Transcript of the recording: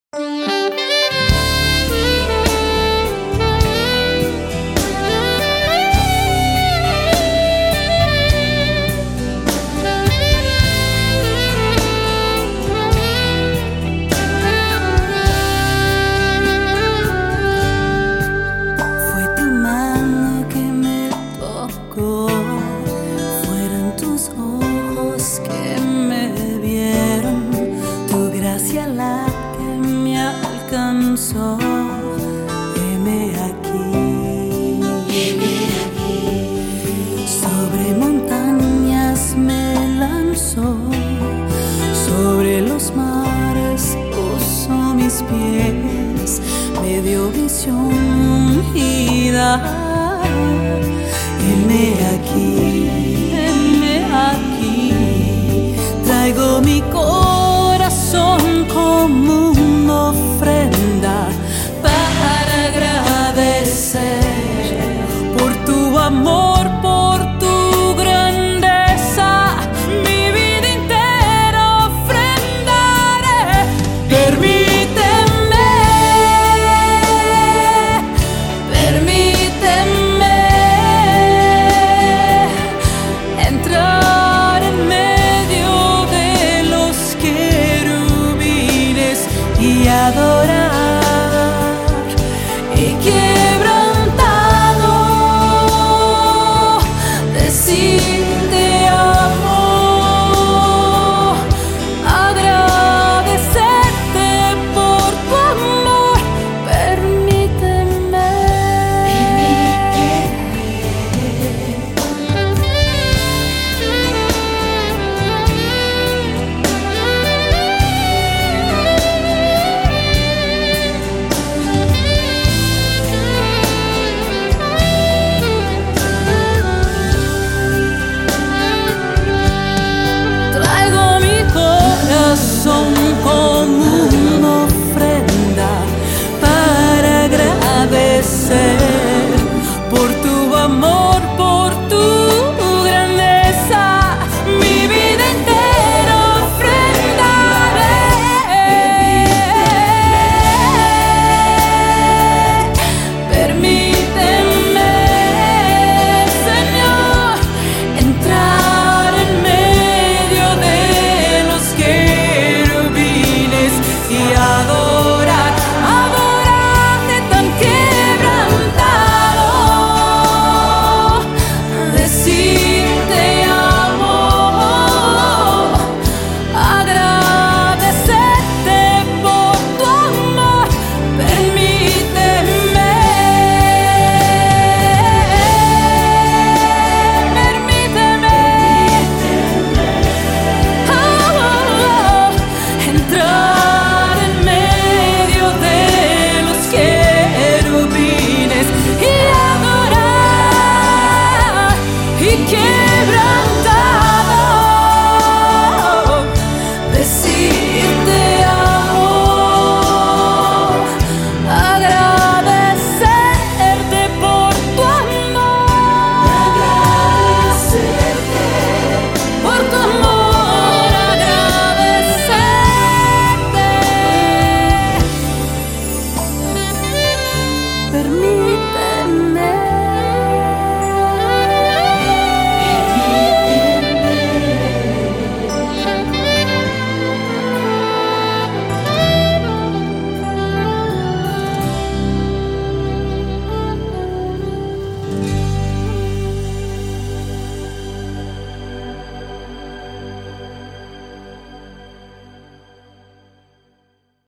La que me alcanzó, heme aquí, sobre montañas me lanzó, sobre los mares puso mis pies, me dio visión y da, heme aquí, traigo mi corazón como una ofrenda para agradecer por tu amor, por tu grandeza, mi vida entera ofrendaré. Permíteme entrar en medio de los querubines y adorar.